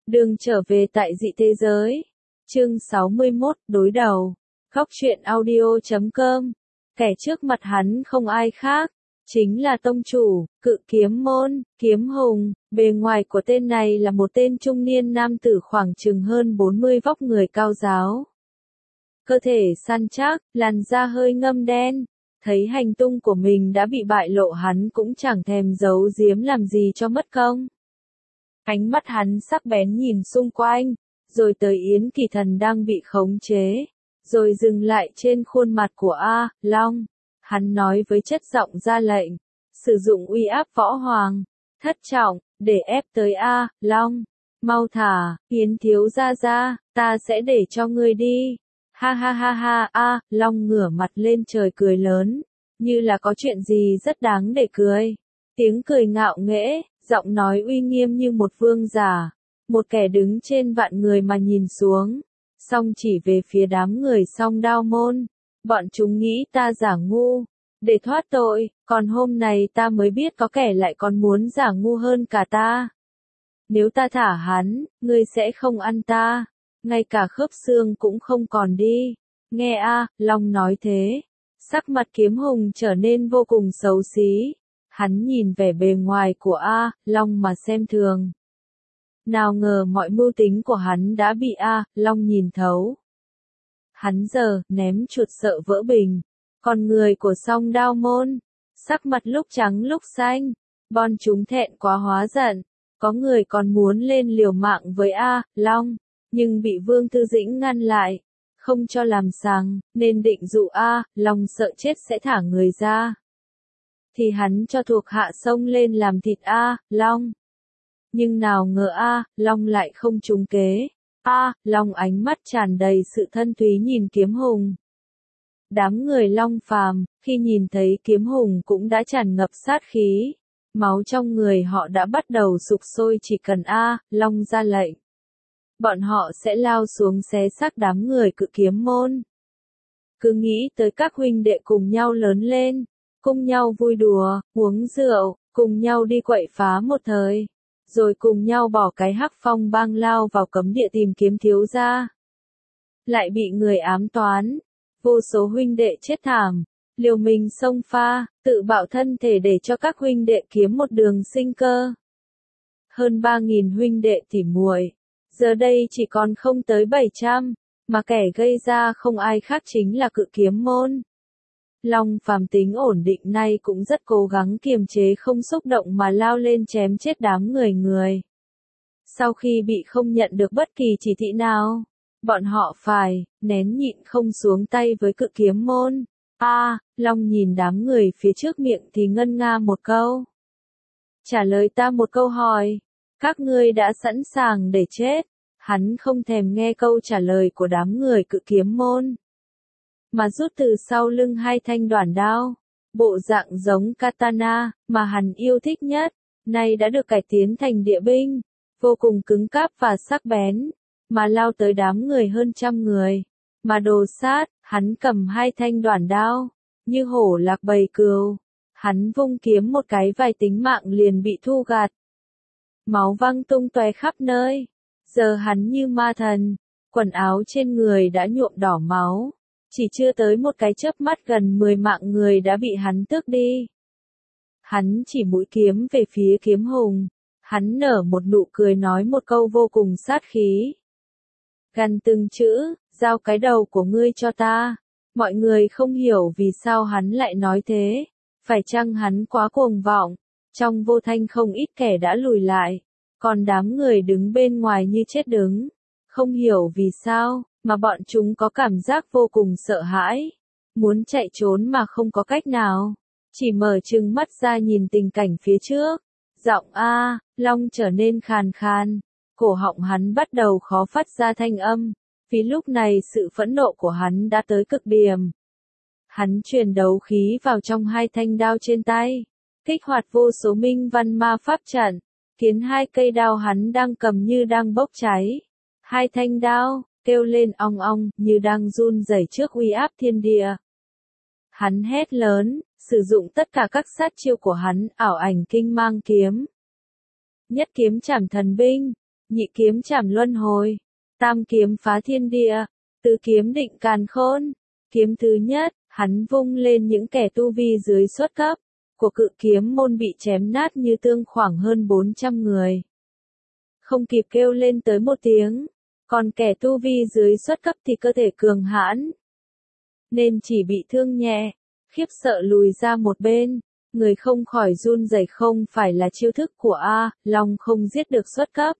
Đường trở về tại dị thế giới. Chương 61, đối đầu. Góc truyện audio.com. Kẻ trước mặt hắn không ai khác, chính là tông chủ, Cự Kiếm Môn, Kiếm Hùng. Bề ngoài của tên này là một tên trung niên nam tử khoảng chừng hơn 40 vóc người cao ráo. Cơ thể săn chắc, làn da hơi ngâm đen. Thấy hành tung của mình đã bị bại lộ, hắn cũng chẳng thèm giấu giếm làm gì cho mất công. Ánh mắt hắn sắc bén nhìn xung quanh, rồi tới Yến Kỳ Thần đang bị khống chế, rồi dừng lại trên khuôn mặt của A Long. Hắn nói với chất giọng ra lệnh, sử dụng uy áp võ hoàng, thất trọng, để ép tới A Long. Mau thả, Yến thiếu gia ra, ta sẽ để cho ngươi đi. Ha ha ha ha. A Long ngửa mặt lên trời cười lớn, như là có chuyện gì rất đáng để cười. Tiếng cười ngạo nghễ, giọng nói uy nghiêm như một vương giả, một kẻ đứng trên vạn người mà nhìn xuống, song chỉ về phía đám người Song Đao Môn. Bọn chúng nghĩ ta giả ngu, để thoát tội, còn hôm nay ta mới biết có kẻ lại còn muốn giả ngu hơn cả ta. Nếu ta thả hắn, ngươi sẽ không ăn ta, ngay cả khớp xương cũng không còn đi. Nghe A Long nói thế, sắc mặt Kiếm Hùng trở nên vô cùng xấu xí. Hắn nhìn vẻ bề ngoài của A Long mà xem thường. Nào ngờ mọi mưu tính của hắn đã bị A Long nhìn thấu. Hắn giờ ném chuột sợ vỡ bình. Còn người của Song Đao Môn, sắc mặt lúc trắng lúc xanh. Bọn chúng thẹn quá hóa giận. Có người còn muốn lên liều mạng với A Long, nhưng bị Vương Tư Dĩnh ngăn lại, không cho làm sằng, nên định dụ A Long sợ chết sẽ thả người ra. Thì hắn cho thuộc hạ xông lên làm thịt A Long. Nhưng nào ngờ A Long lại không trúng kế. A Long ánh mắt tràn đầy sự thân túy nhìn Kiếm Hùng. Đám người Long Phàm, khi nhìn thấy Kiếm Hùng cũng đã tràn ngập sát khí. Máu trong người họ đã bắt đầu sục sôi, chỉ cần A Long ra lệnh, bọn họ sẽ lao xuống xé xác đám người Cự Kiếm Môn. Cứ nghĩ tới các huynh đệ cùng nhau lớn lên, cùng nhau vui đùa, uống rượu, cùng nhau đi quậy phá một thời, rồi cùng nhau bỏ cái Hắc Phong bang lao vào cấm địa tìm kiếm thiếu gia. Lại bị người ám toán, vô số huynh đệ chết thảm, liều mình xông pha, tự bạo thân thể để cho các huynh đệ kiếm một đường sinh cơ. Hơn 3.000 huynh đệ tỉ muội, giờ đây chỉ còn không tới 700, mà kẻ gây ra không ai khác chính là Cự Kiếm Môn. Long Phàm tính ổn định nay cũng rất cố gắng kiềm chế không xúc động mà lao lên chém chết đám người. Sau khi bị không nhận được bất kỳ chỉ thị nào, bọn họ phải nén nhịn không xuống tay với Cự Kiếm Môn. A Long nhìn đám người phía trước, miệng thì ngân nga một câu. Trả lời ta một câu hỏi, các ngươi đã sẵn sàng để chết? Hắn không thèm nghe câu trả lời của đám người Cự Kiếm Môn, mà rút từ sau lưng hai thanh đoản đao, bộ dạng giống katana, mà hắn yêu thích nhất, nay đã được cải tiến thành địa binh, vô cùng cứng cáp và sắc bén, mà lao tới đám người hơn 100 người, mà đồ sát. Hắn cầm hai thanh đoản đao, như hổ lạc bầy cừu, hắn vung kiếm một cái vài tính mạng liền bị thu gặt. Máu văng tung tóe khắp nơi, giờ hắn như ma thần, quần áo trên người đã nhuộm đỏ máu. Chỉ chưa tới một cái chớp mắt gần 10 mạng người đã bị hắn tước đi. Hắn chỉ mũi kiếm về phía Kiếm Hùng. Hắn nở một nụ cười nói một câu vô cùng sát khí. Gằn từng chữ, giao cái đầu của ngươi cho ta. Mọi người không hiểu vì sao hắn lại nói thế. Phải chăng hắn quá cuồng vọng? Trong vô thanh không ít kẻ đã lùi lại. Còn đám người đứng bên ngoài như chết đứng. Không hiểu vì sao, mà bọn chúng có cảm giác vô cùng sợ hãi. Muốn chạy trốn mà không có cách nào. Chỉ mở trừng mắt ra nhìn tình cảnh phía trước. Giọng A Long trở nên khàn khàn. Cổ họng hắn bắt đầu khó phát ra thanh âm. Vì lúc này sự phẫn nộ của hắn đã tới cực điểm. Hắn truyền đấu khí vào trong hai thanh đao trên tay. Kích hoạt vô số minh văn ma pháp trận. Khiến hai cây đao hắn đang cầm như đang bốc cháy. Hai thanh đao kêu lên ong ong, như đang run rẩy trước uy áp thiên địa. Hắn hét lớn, sử dụng tất cả các sát chiêu của hắn, ảo ảnh kinh mang kiếm. Nhất kiếm trảm thần binh, nhị kiếm trảm luân hồi, tam kiếm phá thiên địa, tứ kiếm định càn khôn. Kiếm thứ nhất, hắn vung lên những kẻ tu vi dưới xuất cấp của cự kiếm môn bị chém nát như tương khoảng hơn 400 người. Không kịp kêu lên tới một tiếng, còn kẻ tu vi dưới xuất cấp thì cơ thể cường hãn, nên chỉ bị thương nhẹ, khiếp sợ lùi ra một bên, người không khỏi run rẩy. Không phải là chiêu thức của A Long không giết được xuất cấp,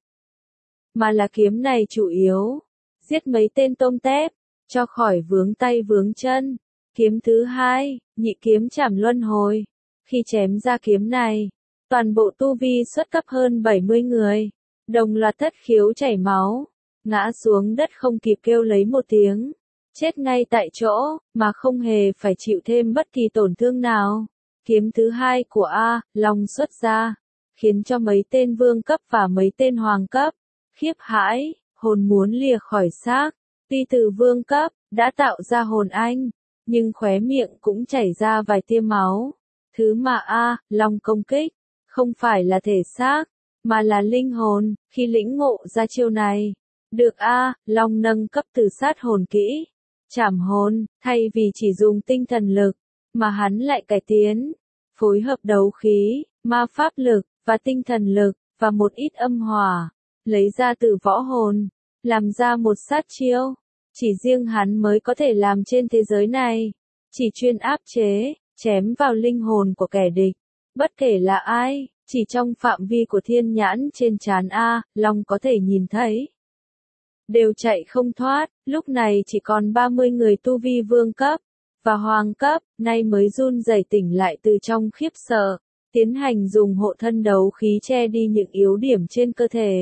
mà là kiếm này chủ yếu giết mấy tên tôm tép, cho khỏi vướng tay vướng chân. Kiếm thứ hai, nhị kiếm trảm luân hồi. Khi chém ra kiếm này, toàn bộ tu vi xuất cấp hơn 70 người, đồng loạt thất khiếu chảy máu, ngã xuống đất không kịp kêu lấy một tiếng, chết ngay tại chỗ, mà không hề phải chịu thêm bất kỳ tổn thương nào. Kiếm thứ hai của A Long xuất ra, khiến cho mấy tên vương cấp và mấy tên hoàng cấp khiếp hãi, hồn muốn lìa khỏi xác. Tuy từ vương cấp đã tạo ra hồn anh, nhưng khóe miệng cũng chảy ra vài tia máu. Thứ mà A Long công kích không phải là thể xác, mà là linh hồn. Khi lĩnh ngộ ra chiêu này, được A Long nâng cấp từ sát hồn kỹ trảm hồn, thay vì chỉ dùng tinh thần lực, mà hắn lại cải tiến, phối hợp đấu khí, ma pháp lực và tinh thần lực và một ít âm hỏa, lấy ra từ võ hồn, làm ra một sát chiêu chỉ riêng hắn mới có thể làm trên thế giới này, chỉ chuyên áp chế, chém vào linh hồn của kẻ địch, bất kể là ai, chỉ trong phạm vi của thiên nhãn trên trán A Long có thể nhìn thấy, đều chạy không thoát. Lúc này chỉ còn 30 người tu vi vương cấp và hoàng cấp, nay mới run rẩy tỉnh lại từ trong khiếp sợ, tiến hành dùng hộ thân đấu khí che đi những yếu điểm trên cơ thể.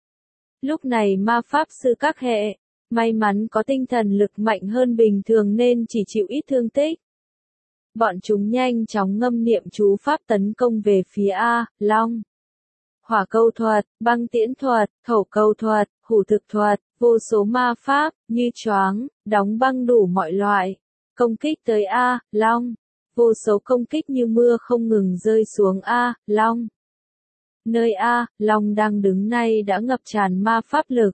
Lúc này ma pháp sư các hệ, may mắn có tinh thần lực mạnh hơn bình thường nên chỉ chịu ít thương tích. Bọn chúng nhanh chóng ngâm niệm chú pháp tấn công về phía A Long. Hỏa câu thuật, băng tiễn thuật, khẩu câu thuật, hủ thực thuật, vô số ma pháp, như choáng, đóng băng đủ mọi loại, công kích tới A Long. Vô số công kích như mưa không ngừng rơi xuống A Long. Nơi A Long đang đứng nay đã ngập tràn ma pháp lực.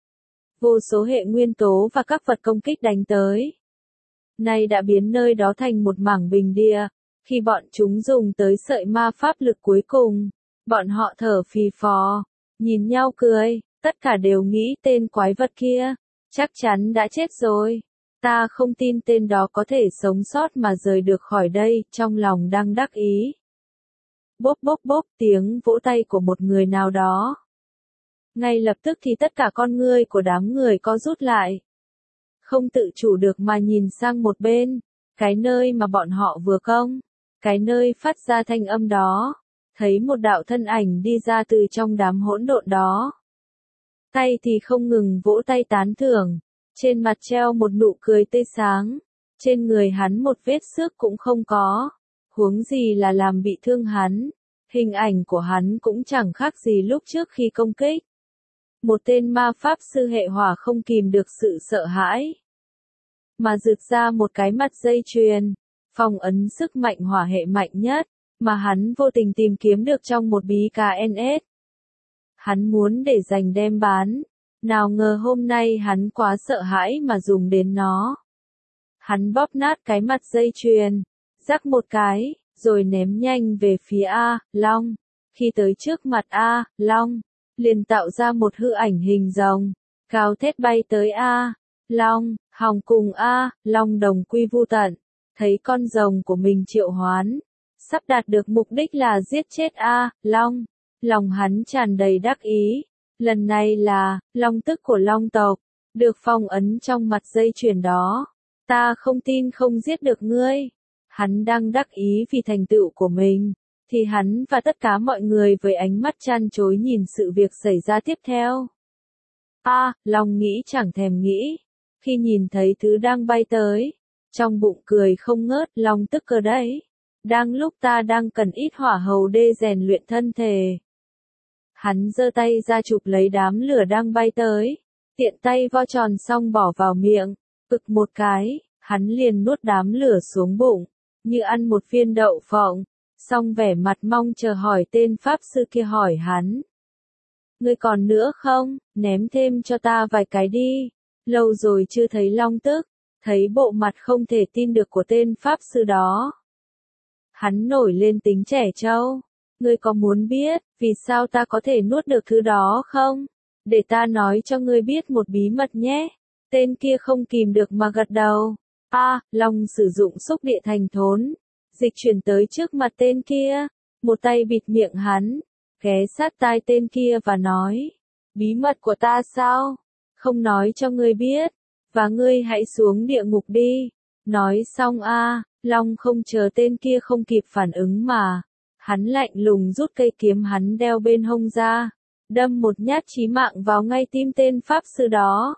Vô số hệ nguyên tố và các vật công kích đánh tới, nay đã biến nơi đó thành một mảng bình địa. Khi bọn chúng dùng tới sợi ma pháp lực cuối cùng, bọn họ thở phì phò, nhìn nhau cười, tất cả đều nghĩ tên quái vật kia chắc chắn đã chết rồi. Ta không tin tên đó có thể sống sót mà rời được khỏi đây, trong lòng đang đắc ý. Bốp bốp bốp, tiếng vỗ tay của một người nào đó. Ngay lập tức thì tất cả con ngươi của đám người co rút lại, không tự chủ được mà nhìn sang một bên, cái nơi mà bọn họ vừa công, cái nơi phát ra thanh âm đó, thấy một đạo thân ảnh đi ra từ trong đám hỗn độn đó. Tay thì không ngừng vỗ tay tán thưởng, trên mặt treo một nụ cười tươi sáng, trên người hắn một vết xước cũng không có, huống gì là làm bị thương hắn, hình ảnh của hắn cũng chẳng khác gì lúc trước khi công kích. Một tên ma pháp sư hệ hỏa không kìm được sự sợ hãi, mà rực ra một cái mặt dây chuyền, phong ấn sức mạnh hỏa hệ mạnh nhất, mà hắn vô tình tìm kiếm được trong một bí KNS. Hắn muốn để dành đem bán, nào ngờ hôm nay hắn quá sợ hãi mà dùng đến nó. Hắn bóp nát cái mặt dây chuyền, rắc một cái, rồi ném nhanh về phía A Long. Khi tới trước mặt A Long, liền tạo ra một hư ảnh hình rồng, cao thét bay tới A Long, hòng cùng A Long đồng quy vu tận. Thấy con rồng của mình triệu hoán, sắp đạt được mục đích là giết chết A Long, lòng hắn tràn đầy đắc ý. Lần này là long tức của long tộc, được phong ấn trong mặt dây chuyền đó. Ta không tin không giết được ngươi. Hắn đang đắc ý vì thành tựu của mình, thì hắn và tất cả mọi người với ánh mắt chăn chối nhìn sự việc xảy ra tiếp theo. A Long nghĩ chẳng thèm nghĩ, khi nhìn thấy thứ đang bay tới, trong bụng cười không ngớt. Long tức cơ đấy, đang lúc ta đang cần ít hỏa hầu đê rèn luyện thân thể. Hắn giơ tay ra chụp lấy đám lửa đang bay tới, tiện tay vo tròn xong bỏ vào miệng, ực một cái, hắn liền nuốt đám lửa xuống bụng, như ăn một viên đậu phộng, xong vẻ mặt mong chờ hỏi tên pháp sư kia hỏi hắn. Ngươi còn nữa không, ném thêm cho ta vài cái đi. Lâu rồi chưa thấy Long Tức, thấy bộ mặt không thể tin được của tên pháp sư đó. Hắn nổi lên tính trẻ trâu. Ngươi có muốn biết, vì sao ta có thể nuốt được thứ đó không? Để ta nói cho ngươi biết một bí mật nhé. Tên kia không kìm được mà gật đầu. Long sử dụng xúc địa thành thốn. Dịch chuyển tới trước mặt tên kia. Một tay bịt miệng hắn. Ghé sát tai tên kia và nói. Bí mật của ta sao? Không nói cho ngươi biết. Và ngươi hãy xuống địa ngục đi. Nói xong Long không chờ tên kia không kịp phản ứng mà. Hắn lạnh lùng rút cây kiếm hắn đeo bên hông ra. Đâm một nhát chí mạng vào ngay tim tên pháp sư đó.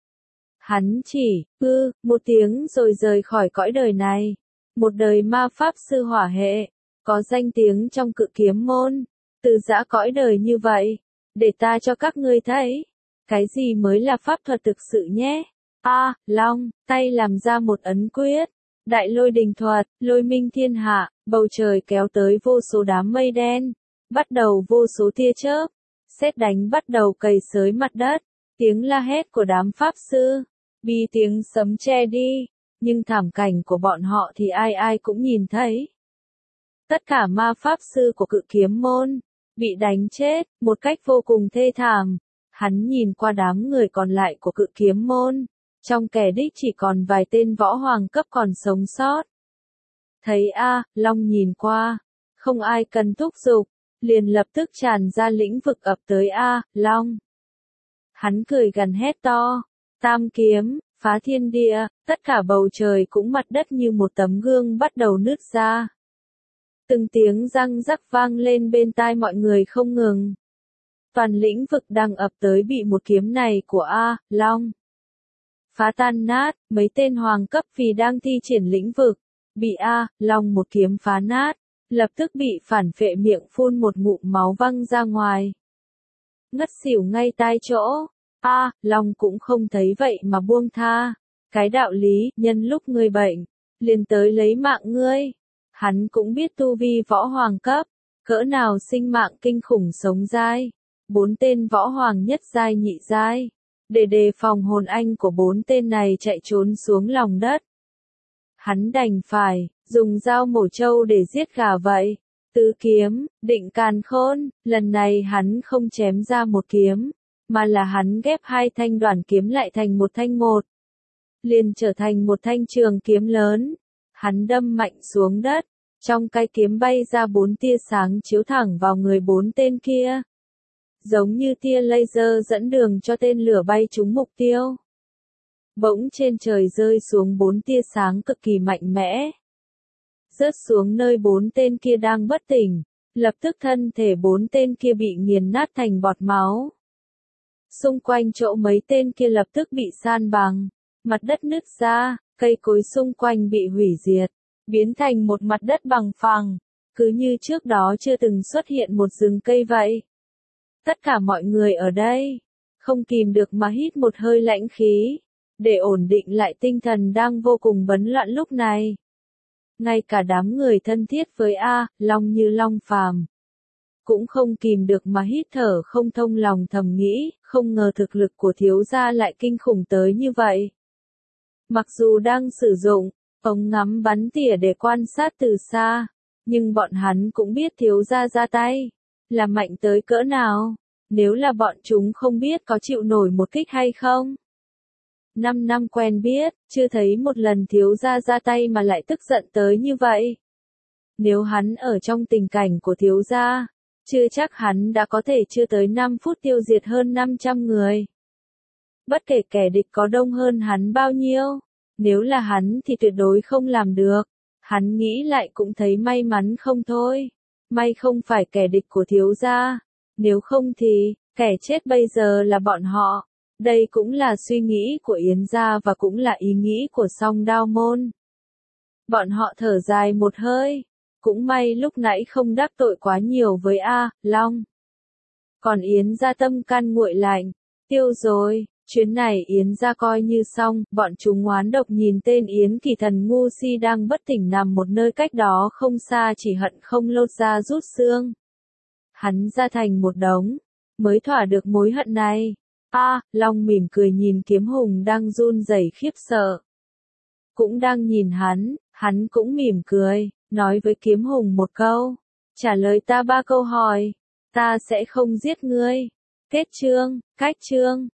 Hắn chỉ, một tiếng rồi rời khỏi cõi đời này. Một đời ma pháp sư hỏa hệ, có danh tiếng trong Cự Kiếm môn, từ giã cõi đời như vậy. Để ta cho các ngươi thấy, cái gì mới là pháp thuật thực sự nhé. Long, tay làm ra một ấn quyết. Đại lôi đình thuật, lôi minh thiên hạ, bầu trời kéo tới vô số đám mây đen. Bắt đầu vô số tia chớp. Sét đánh bắt đầu cày xới mặt đất. Tiếng la hét của đám pháp sư. Bị tiếng sấm che đi. Nhưng thảm cảnh của bọn họ thì ai ai cũng nhìn thấy. Tất cả ma pháp sư của Cự Kiếm môn. Bị đánh chết, một cách vô cùng thê thảm. Hắn nhìn qua đám người còn lại của Cự Kiếm môn. Trong kẻ đích chỉ còn vài tên võ hoàng cấp còn sống sót. Thấy Long nhìn qua. Không ai cần thúc giục. Liền lập tức tràn ra lĩnh vực ập tới Long. Hắn cười gằn hét to. Tam kiếm, phá thiên địa, tất cả bầu trời cũng mặt đất như một tấm gương bắt đầu nứt ra. Từng tiếng răng rắc vang lên bên tai mọi người không ngừng. Toàn lĩnh vực đang ập tới bị một kiếm này của Long phá tan nát. Mấy tên hoàng cấp vì đang thi triển lĩnh vực, bị Long một kiếm phá nát, lập tức bị phản phệ miệng phun một ngụm máu văng ra ngoài. Ngất xỉu ngay tai chỗ. Long cũng không thấy vậy mà buông tha. Cái đạo lý, nhân lúc ngươi bệnh, liền tới lấy mạng ngươi. Hắn cũng biết tu vi võ hoàng cấp, cỡ nào sinh mạng kinh khủng sống dai. 4 tên võ hoàng nhất giai nhị giai. Để đề phòng hồn anh của 4 tên này chạy trốn xuống lòng đất. Hắn đành phải dùng dao mổ trâu để giết gà vậy. Tứ kiếm, định càn khôn, lần này hắn không chém ra một kiếm, mà là hắn ghép 2 thanh đoản kiếm lại thành một thanh một. Liền trở thành một thanh trường kiếm lớn. Hắn đâm mạnh xuống đất, trong cái kiếm bay ra 4 tia sáng chiếu thẳng vào người 4 tên kia. Giống như tia laser dẫn đường cho tên lửa bay trúng mục tiêu. Bỗng trên trời rơi xuống 4 tia sáng cực kỳ mạnh mẽ. Rớt xuống nơi 4 tên kia đang bất tỉnh. Lập tức thân thể 4 tên kia bị nghiền nát thành bọt máu. Xung quanh chỗ mấy tên kia lập tức bị san bằng. Mặt đất nứt ra, cây cối xung quanh bị hủy diệt. Biến thành một mặt đất bằng phẳng. Cứ như trước đó chưa từng xuất hiện một rừng cây vậy. Tất cả mọi người ở đây không kìm được mà hít một hơi lãnh khí, để ổn định lại tinh thần đang vô cùng bấn loạn lúc này. Ngay cả đám người thân thiết với Long như Long Phàm cũng không kìm được mà hít thở không thông, lòng thầm nghĩ, không ngờ thực lực của thiếu gia lại kinh khủng tới như vậy. Mặc dù đang sử dụng ống ngắm bắn tỉa để quan sát từ xa, nhưng bọn hắn cũng biết thiếu gia ra tay là mạnh tới cỡ nào. Nếu là bọn chúng không biết có chịu nổi một kích hay không. 5 năm quen biết, chưa thấy một lần thiếu gia ra tay mà lại tức giận tới như vậy. Nếu hắn ở trong tình cảnh của thiếu gia, chưa chắc hắn đã có thể chưa tới 5 phút tiêu diệt hơn 500 người. Bất kể kẻ địch có đông hơn hắn bao nhiêu, nếu là hắn thì tuyệt đối không làm được. Hắn nghĩ lại cũng thấy may mắn không thôi. May không phải kẻ địch của thiếu gia. Nếu không thì, kẻ chết bây giờ là bọn họ. Đây cũng là suy nghĩ của Yến gia và cũng là ý nghĩ của Song Đao môn. Bọn họ thở dài một hơi. Cũng may lúc nãy không đắc tội quá nhiều với Long. Còn Yến gia tâm can nguội lạnh. Tiêu rồi, chuyến này Yến gia coi như xong. Bọn chúng oán độc nhìn tên Yến Kỳ Thần ngu si đang bất tỉnh nằm một nơi cách đó không xa, chỉ hận không lột da rút xương. Hắn ra thành một đống. mới thỏa được mối hận này. Long mỉm cười nhìn Kiếm Hùng đang run rẩy khiếp sợ. Cũng đang nhìn hắn cũng mỉm cười, nói với Kiếm Hùng một câu. Trả lời ta 3 câu hỏi, ta sẽ không giết ngươi. Kết chương, cách chương.